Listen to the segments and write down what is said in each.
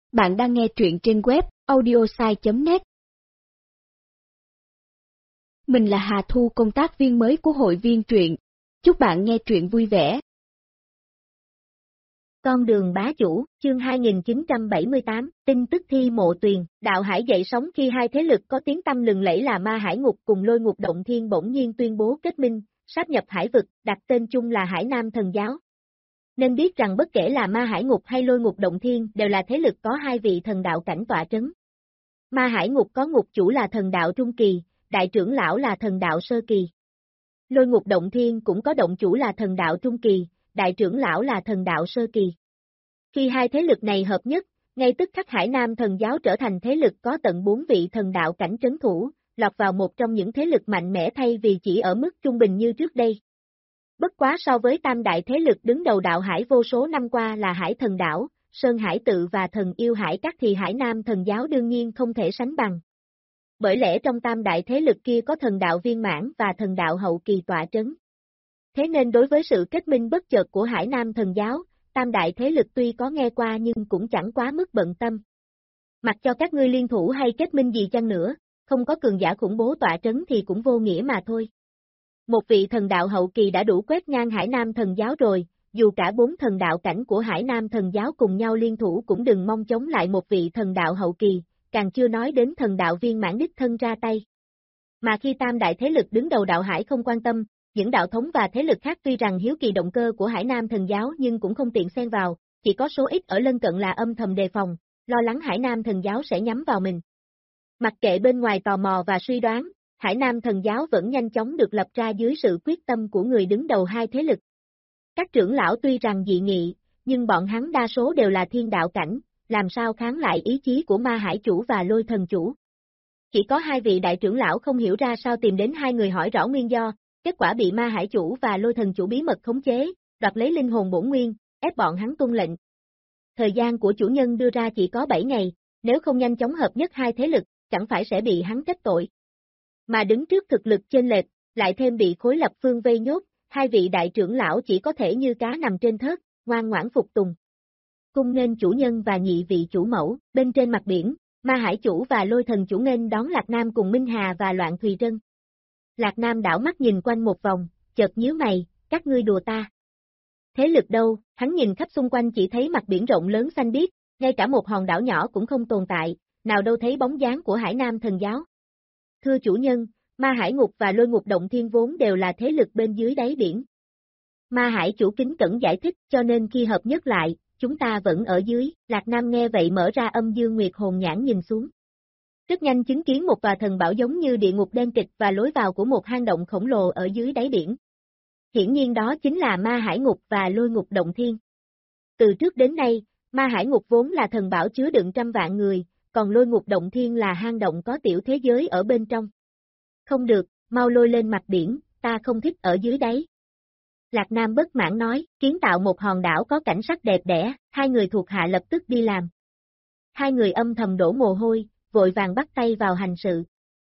Bạn đang nghe truyện trên web audiosai.net. Mình là Hà Thu, công tác viên mới của hội viên truyện. Chúc bạn nghe truyện vui vẻ. Con đường bá chủ, chương 2978, tin tức thi mộ tuyền, đạo hải dậy sóng khi hai thế lực có tiếng tăm lừng lẫy là Ma Hải Ngục cùng Lôi Ngục Động Thiên bỗng nhiên tuyên bố kết minh, sáp nhập hải vực, đặt tên chung là Hải Nam Thần Giáo. Nên biết rằng bất kể là Ma Hải Ngục hay Lôi Ngục Động Thiên đều là thế lực có hai vị thần đạo cảnh tọa trấn. Ma Hải Ngục có ngục chủ là thần đạo trung kỳ, đại trưởng lão là thần đạo sơ kỳ. Lôi Ngục Động Thiên cũng có động chủ là thần đạo trung kỳ, đại trưởng lão là thần đạo sơ kỳ. Khi hai thế lực này hợp nhất, ngay tức khắc Hải Nam Thần Giáo trở thành thế lực có tận 4 vị thần đạo cảnh trấn thủ, lọt vào một trong những thế lực mạnh mẽ thay vì chỉ ở mức trung bình như trước đây. Bất quá so với tam đại thế lực đứng đầu đạo hải vô số năm qua là Hải Thần Đảo, Sơn Hải Tự và Thần Yêu Hải Các thì Hải Nam Thần Giáo đương nhiên không thể sánh bằng. Bởi lẽ trong tam đại thế lực kia có thần đạo viên mãn và thần đạo hậu kỳ tọa trấn. Thế nên đối với sự kết minh bất chợt của Hải Nam Thần Giáo, tam đại thế lực tuy có nghe qua nhưng cũng chẳng quá mức bận tâm. Mặc cho các ngươi liên thủ hay kết minh gì chăng nữa, không có cường giả khủng bố tọa trấn thì cũng vô nghĩa mà thôi. Một vị thần đạo hậu kỳ đã đủ quét ngang Hải Nam Thần Giáo rồi, dù cả 4 thần đạo cảnh của Hải Nam Thần Giáo cùng nhau liên thủ cũng đừng mong chống lại một vị thần đạo hậu kỳ, càng chưa nói đến thần đạo viên mãn đích thân ra tay. Mà khi tam đại thế lực đứng đầu đạo hải không quan tâm, những đạo thống và thế lực khác tuy rằng hiếu kỳ động cơ của Hải Nam Thần Giáo nhưng cũng không tiện xen vào, chỉ có số ít ở lân cận là âm thầm đề phòng, lo lắng Hải Nam Thần Giáo sẽ nhắm vào mình. Mặc kệ bên ngoài tò mò và suy đoán, Hải Nam Thần Giáo vẫn nhanh chóng được lập ra dưới sự quyết tâm của người đứng đầu hai thế lực. Các trưởng lão tuy rằng dị nghị, nhưng bọn hắn đa số đều là thiên đạo cảnh, làm sao kháng lại ý chí của Ma Hải Chủ và Lôi Thần Chủ. Chỉ có hai vị đại trưởng lão không hiểu ra sao tìm đến hai người hỏi rõ nguyên do, kết quả bị Ma Hải Chủ và Lôi Thần Chủ bí mật khống chế, đoạt lấy linh hồn bổn nguyên, ép bọn hắn tuân lệnh. Thời gian của chủ nhân đưa ra chỉ có 7 ngày, nếu không nhanh chóng hợp nhất hai thế lực, chẳng phải sẽ bị hắn trách tội. Mà đứng trước thực lực chênh lệch, lại thêm bị khối lập phương vây nhốt, hai vị đại trưởng lão chỉ có thể như cá nằm trên thớt, ngoan ngoãn phục tùng. Cung nên chủ nhân và nhị vị chủ mẫu, bên trên mặt biển, Ma Hải Chủ và Lôi Thần Chủ nghênh đón Lạc Nam cùng Minh Hà và Loạn Thùy Trân. Lạc Nam đảo mắt nhìn quanh một vòng, chợt nhíu mày, các ngươi đùa ta. Thế lực đâu, hắn nhìn khắp xung quanh chỉ thấy mặt biển rộng lớn xanh biếc, ngay cả một hòn đảo nhỏ cũng không tồn tại, nào đâu thấy bóng dáng của Hải Nam Thần Giáo. Thưa chủ nhân, Ma Hải Ngục và Lôi Ngục Động Thiên vốn đều là thế lực bên dưới đáy biển. Ma Hải Chủ kính cẩn giải thích, cho nên khi hợp nhất lại, chúng ta vẫn ở dưới. Lạc Nam nghe vậy mở ra âm dương nguyệt hồn nhãn nhìn xuống. Rất nhanh chứng kiến một tòa thần bảo giống như địa ngục đen kịch và lối vào của một hang động khổng lồ ở dưới đáy biển. Hiển nhiên đó chính là Ma Hải Ngục và Lôi Ngục Động Thiên. Từ trước đến nay, Ma Hải Ngục vốn là thần bảo chứa đựng trăm vạn người, còn Lôi Ngục Động Thiên là hang động có tiểu thế giới ở bên trong. Không được, mau lôi lên mặt biển, ta không thích ở dưới đáy. Lạc Nam bất mãn nói, kiến tạo một hòn đảo có cảnh sắc đẹp đẽ, hai người thuộc hạ lập tức đi làm. Hai người âm thầm đổ mồ hôi, vội vàng bắt tay vào hành sự.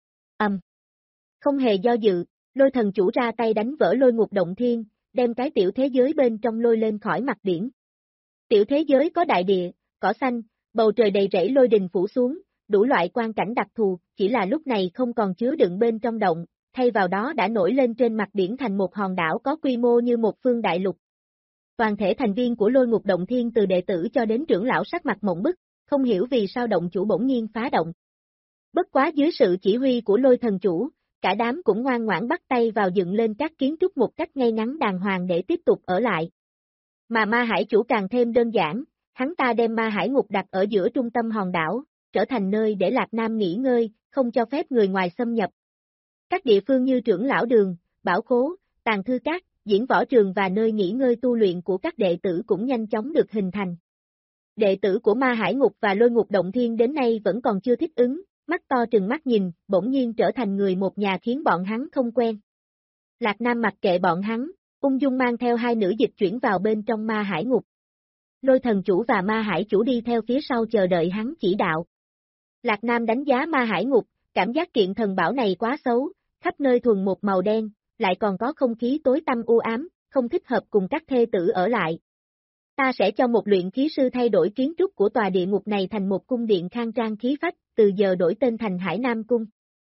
Không hề do dự, Lôi Thần Chủ ra tay đánh vỡ Lôi Ngục Động Thiên, đem cái tiểu thế giới bên trong lôi lên khỏi mặt biển. Tiểu thế giới có đại địa, cỏ xanh, bầu trời đầy rẫy lôi đình phủ xuống, đủ loại quang cảnh đặc thù, chỉ là lúc này không còn chứa đựng bên trong động, thay vào đó đã nổi lên trên mặt biển thành một hòn đảo có quy mô như một phương đại lục. Toàn thể thành viên của Lôi Ngục Động Thiên từ đệ tử cho đến trưởng lão sắc mặt mộng bức, không hiểu vì sao động chủ bỗng nhiên phá động. Bất quá dưới sự chỉ huy của Lôi Thần Chủ, cả đám cũng ngoan ngoãn bắt tay vào dựng lên các kiến trúc một cách ngay ngắn đàng hoàng để tiếp tục ở lại. Mà Ma Hải Chủ càng thêm đơn giản, hắn ta đem Ma Hải Ngục đặt ở giữa trung tâm hòn đảo, trở thành nơi để Lạc Nam nghỉ ngơi, không cho phép người ngoài xâm nhập. Các địa phương như trưởng lão đường, bảo khố, tàng thư các, diễn võ trường và nơi nghỉ ngơi tu luyện của các đệ tử cũng nhanh chóng được hình thành. Đệ tử của Ma Hải Ngục và Lôi Ngục Động Thiên đến nay vẫn còn chưa thích ứng, mắt to trừng mắt nhìn, bỗng nhiên trở thành người một nhà khiến bọn hắn không quen. Lạc Nam mặc kệ bọn hắn, ung dung mang theo hai nữ dịch chuyển vào bên trong Ma Hải Ngục. Lôi Thần Chủ và Ma Hải Chủ đi theo phía sau chờ đợi hắn chỉ đạo. Lạc Nam đánh giá Ma Hải Ngục, cảm giác kiện thần bảo này quá xấu, khắp nơi thuần một màu đen, lại còn có không khí tối tăm u ám, không thích hợp cùng các thê tử ở lại. Ta sẽ cho một luyện khí sư thay đổi kiến trúc của tòa địa ngục này thành một cung điện khang trang khí phách, từ giờ đổi tên thành Hải Nam Cung.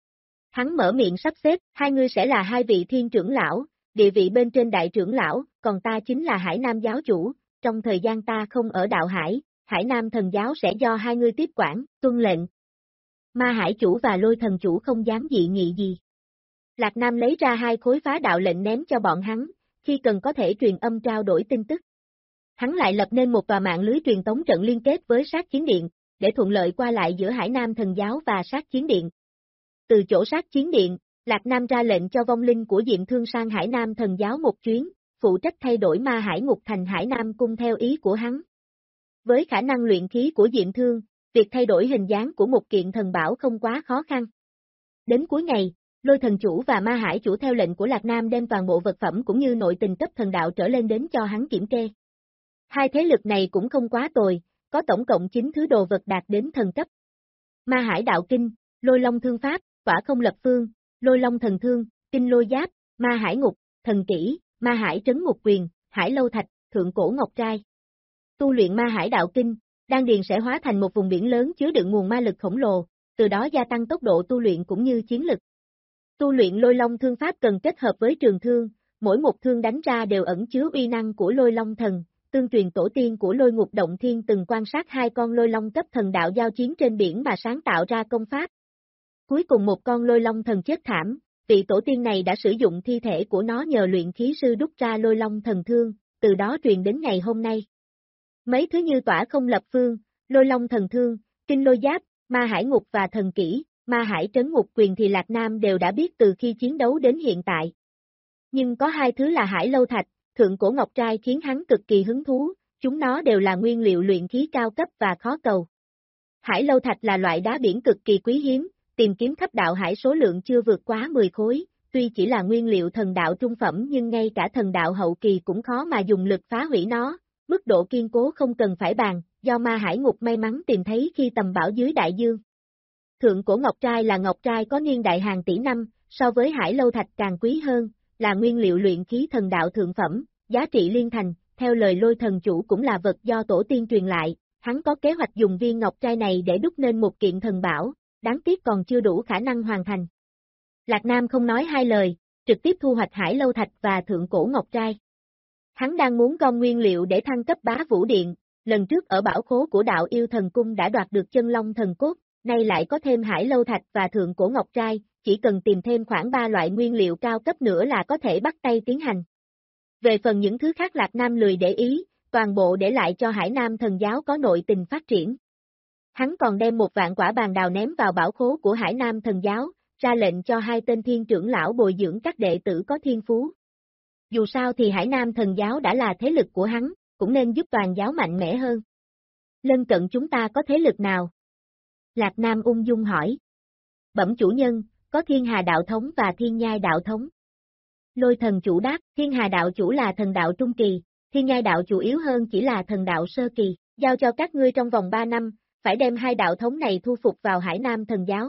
Hắn mở miệng sắp xếp, hai ngươi sẽ là hai vị thiên trưởng lão, địa vị bên trên đại trưởng lão, còn ta chính là Hải Nam giáo chủ, trong thời gian ta không ở đạo Hải, Hải Nam thần giáo sẽ do hai ngươi tiếp quản, tuân lệnh. Ma Hải chủ và Lôi thần chủ không dám dị nghị gì. Lạc Nam lấy ra hai khối phá đạo lệnh ném cho bọn hắn, khi cần có thể truyền âm trao đổi tin tức. Hắn lại lập nên một tòa mạng lưới truyền tống trận liên kết với sát chiến điện, để thuận lợi qua lại giữa Hải Nam thần giáo và sát chiến điện. Từ chỗ sát chiến điện, Lạc Nam ra lệnh cho vong linh của Diệm Thương sang Hải Nam thần giáo một chuyến, phụ trách thay đổi ma hải ngục thành Hải Nam cung theo ý của hắn. Với khả năng luyện khí của Diệm Thương, việc thay đổi hình dáng của một kiện thần bảo không quá khó khăn. Đến cuối ngày, Lôi thần chủ và Ma Hải chủ theo lệnh của Lạc Nam đem toàn bộ vật phẩm cũng như nội tình cấp thần đạo trở lên đến cho hắn kiểm kê. Hai thế lực này cũng không quá tồi, có tổng cộng 9 thứ đồ vật đạt đến thần cấp. Ma Hải đạo kinh, Lôi Long thương pháp, Quả không lập phương, Lôi Long thần thương, Kinh Lôi giáp, Ma Hải ngục, thần kỹ, Ma Hải trấn ngục quyền, Hải lâu thạch, Thượng cổ ngọc trai. Tu luyện Ma Hải đạo kinh, đan điền sẽ hóa thành một vùng biển lớn chứa đựng nguồn ma lực khổng lồ, từ đó gia tăng tốc độ tu luyện cũng như chiến lực. Tu luyện Lôi Long thương pháp cần kết hợp với trường thương, mỗi một thương đánh ra đều ẩn chứa uy năng của Lôi Long thần. Tương truyền tổ tiên của Lôi Ngục Động Thiên từng quan sát hai con lôi long cấp thần đạo giao chiến trên biển mà sáng tạo ra công pháp. Cuối cùng một con lôi long thần chết thảm, vị tổ tiên này đã sử dụng thi thể của nó nhờ luyện khí sư đúc ra lôi long thần thương, từ đó truyền đến ngày hôm nay. Mấy thứ như Tỏa không lập phương, Lôi Long thần thương, Kinh Lôi giáp, Ma Hải ngục và thần kỹ, Ma Hải trấn ngục quyền thì Lạc Nam đều đã biết từ khi chiến đấu đến hiện tại. Nhưng có hai thứ là Hải lâu thạch, Thượng cổ ngọc trai khiến hắn cực kỳ hứng thú, chúng nó đều là nguyên liệu luyện khí cao cấp và khó cầu. Hải lâu thạch là loại đá biển cực kỳ quý hiếm, tìm kiếm khắp đạo hải số lượng chưa vượt quá 10 khối, tuy chỉ là nguyên liệu thần đạo trung phẩm nhưng ngay cả thần đạo hậu kỳ cũng khó mà dùng lực phá hủy nó, mức độ kiên cố không cần phải bàn, do Ma Hải ngục may mắn tìm thấy khi tầm bảo dưới đại dương. Thượng cổ ngọc trai là ngọc trai có niên đại hàng tỷ năm, so với hải lâu thạch càng quý hơn, là nguyên liệu luyện khí thần đạo thượng phẩm, giá trị liên thành, theo lời Lôi thần chủ cũng là vật do tổ tiên truyền lại, hắn có kế hoạch dùng viên ngọc trai này để đúc nên một kiện thần bảo, đáng tiếc còn chưa đủ khả năng hoàn thành. Lạc Nam không nói hai lời, trực tiếp thu hoạch hải lâu thạch và thượng cổ ngọc trai. Hắn đang muốn gom nguyên liệu để thăng cấp Bá Vũ Điện, lần trước ở bảo khố của đạo yêu thần cung đã đoạt được chân long thần cốt, nay lại có thêm hải lâu thạch và thượng cổ ngọc trai, chỉ cần tìm thêm khoảng 3 loại nguyên liệu cao cấp nữa là có thể bắt tay tiến hành. Về phần những thứ khác Lạc Nam lười để ý, toàn bộ để lại cho Hải Nam thần giáo có nội tình phát triển. Hắn còn đem 1 vạn quả bàn đào ném vào bảo khố của Hải Nam thần giáo, ra lệnh cho 2 tên thiên trưởng lão bồi dưỡng các đệ tử có thiên phú. Dù sao thì Hải Nam thần giáo đã là thế lực của hắn, cũng nên giúp toàn giáo mạnh mẽ hơn. Lân cận chúng ta có thế lực nào? Lạc Nam ung dung hỏi. Bẩm chủ nhân, có Thiên Hà đạo thống và Thiên Nhai đạo thống. Lôi thần chủ đáp, Thiên Hà đạo chủ là thần đạo trung kỳ, Thiên Nhai đạo chủ yếu hơn chỉ là thần đạo sơ kỳ, giao cho các ngươi trong vòng 3 năm, phải đem 2 đạo thống này thu phục vào Hải Nam thần giáo.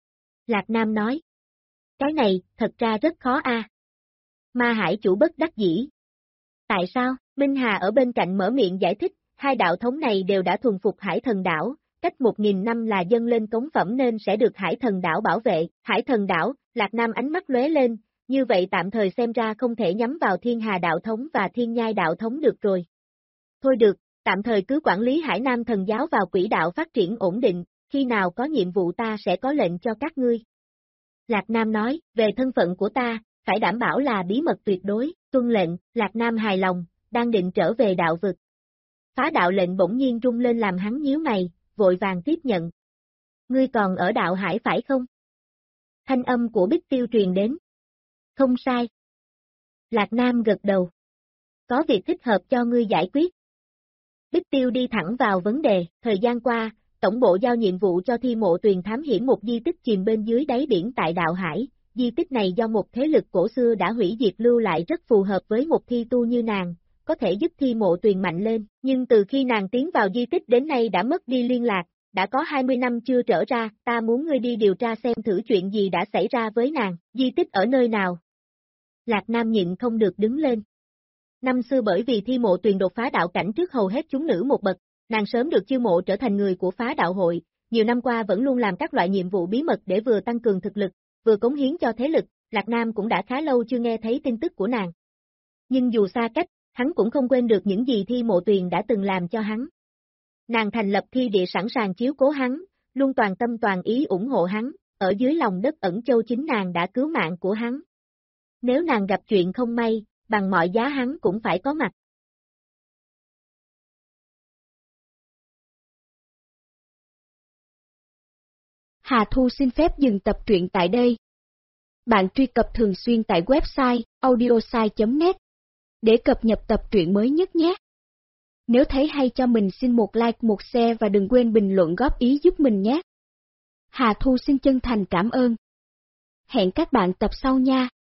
Lạc Nam nói. Cái này, thật ra rất khó a. Ma Hải chủ bất đắc dĩ. Tại sao? Minh Hà ở bên cạnh mở miệng giải thích, 2 đạo thống này đều đã thuần phục Hải thần đảo, cách 1000 năm là dâng lên cống phẩm nên sẽ được Hải thần đảo bảo vệ. Hải thần đảo, Lạc Nam ánh mắt lóe lên, như vậy tạm thời xem ra không thể nhắm vào Thiên Hà đạo thống và Thiên Nhai đạo thống được rồi. Thôi được, tạm thời cứ quản lý Hải Nam thần giáo vào quỹ đạo phát triển ổn định, khi nào có nhiệm vụ ta sẽ có lệnh cho các ngươi. Lạc Nam nói, về thân phận của ta, phải đảm bảo là bí mật tuyệt đối, tuân lệnh, Lạc Nam hài lòng, đang định trở về đạo vực. Phá đạo lệnh bỗng nhiên rung lên làm hắn nhíu mày, vội vàng tiếp nhận. Ngươi còn ở đạo hải phải không? Thanh âm của Bích Tiêu truyền đến. Không sai. Lạc Nam gật đầu. Có việc thích hợp cho ngươi giải quyết. Bích Tiêu đi thẳng vào vấn đề, thời gian qua, tổng bộ giao nhiệm vụ cho Thi Mộ Tuyền thám hiểm một di tích chìm bên dưới đáy biển tại đạo hải. Di tích này do một thế lực cổ xưa đã hủy diệt lưu lại rất phù hợp với một thi tu như nàng, có thể giúp Thi Mộ Tuyền mạnh lên, nhưng từ khi nàng tiến vào di tích đến nay đã mất đi liên lạc, đã có 20 năm chưa trở ra, ta muốn ngươi đi điều tra xem thử chuyện gì đã xảy ra với nàng, di tích ở nơi nào. Lạc Nam nhịn không được đứng lên. Năm xưa bởi vì Thi Mộ Tuyền đột phá đạo cảnh trước hầu hết chúng nữ một bậc, nàng sớm được chiêu mộ trở thành người của phá đạo hội, nhiều năm qua vẫn luôn làm các loại nhiệm vụ bí mật để vừa tăng cường thực lực, vừa cống hiến cho thế lực, Lạc Nam cũng đã khá lâu chưa nghe thấy tin tức của nàng. Nhưng dù xa cách, hắn cũng không quên được những gì Thi Mộ Tuyền đã từng làm cho hắn. Nàng thành lập thi địa sẵn sàng chiếu cố hắn, luôn toàn tâm toàn ý ủng hộ hắn, ở dưới lòng đất Ẩn Châu chính nàng đã cứu mạng của hắn. Nếu nàng gặp chuyện không may, bằng mọi giá hắn cũng phải có mặt. Hà Thu xin phép dừng tập truyện tại đây. Bạn truy cập thường xuyên tại website audiosai.net để cập nhật tập truyện mới nhất nhé. Nếu thấy hay cho mình xin một like, một share và đừng quên bình luận góp ý giúp mình nhé. Hà Thu xin chân thành cảm ơn. Hẹn các bạn tập sau nha.